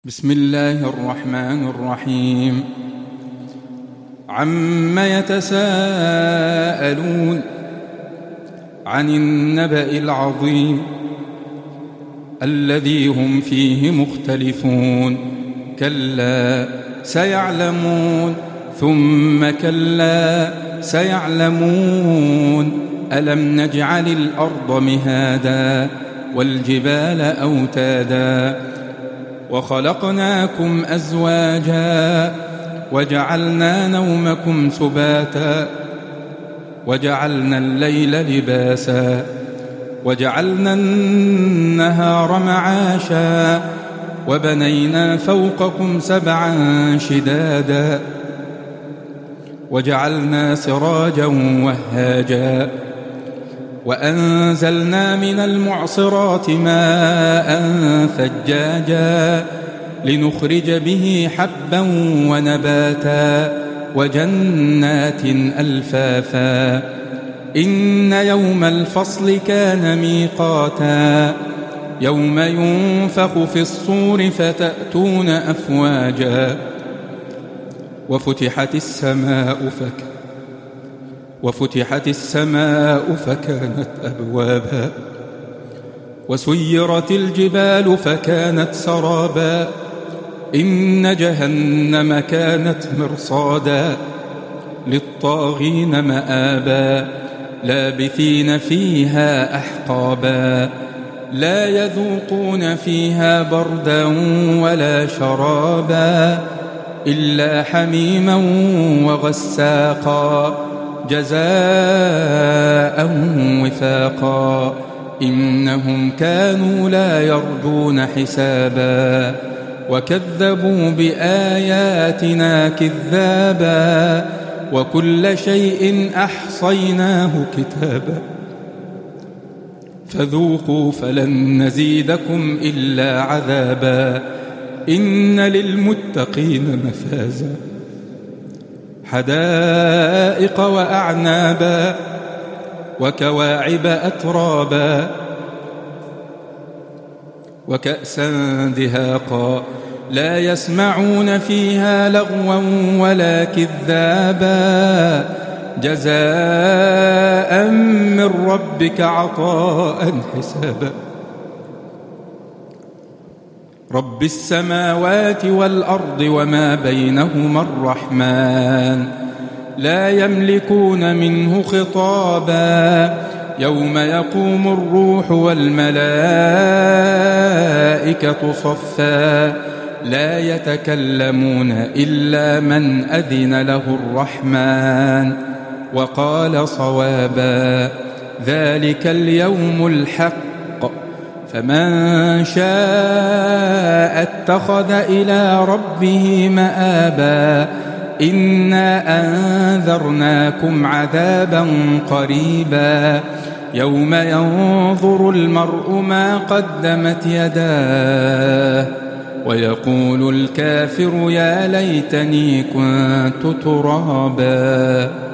بسم الله الرحمن الرحيم. عم يتساءلون عن النبأ العظيم الذي هم فيه مختلفون. كلا سيعلمون ثم كلا سيعلمون. ألم نجعل الأرض مهادا والجبال أوتادا وخلقناكم أزواجا وجعلنا نومكم سباتا وجعلنا الليل لباسا وجعلنا النهار معاشا وبنينا فوقكم سبعا شدادا وجعلنا سراجا وهاجا وأنزلنا من المعصرات ماء ثجاجا لنخرج به حبا ونباتا وجنات ألفافا. إن يوم الفصل كان ميقاتا يوم ينفخ في الصور فتأتون أفواجا وفتحت السماء فكانت أبوابا وسيرت الجبال فكانت سرابا. إن جهنم كانت مرصادا للطاغين مآبا لابثين فيها أحقابا لا يذوقون فيها بردا ولا شرابا إلا حميما وغساقا جزاء وفاقا. إنهم كانوا لا يرجون حسابا وكذبوا بآياتنا كذابا وكل شيء أحصيناه كتابا فذوقوا فلن نزيدكم إلا عذابا. إن للمتقين مفازا حدائق وأعنابا وكواعب أترابا وكأسا دهاقا لا يسمعون فيها لغوا ولا كذابا جزاء من ربك عطاء حسابا. رب السماوات والأرض وما بينهما الرحمن لا يملكون منه خطابا. يوم يقوم الروح والملائكة صفا لا يتكلمون إلا من أذن له الرحمن وقال صوابا. ذلك اليوم الحق فمن شاء اتخذ إلى ربه مآبا. إنا أنذرناكم عذابا قريبا يوم ينظر المرء ما قدمت يداه ويقول الكافر يا ليتني كنت ترابا.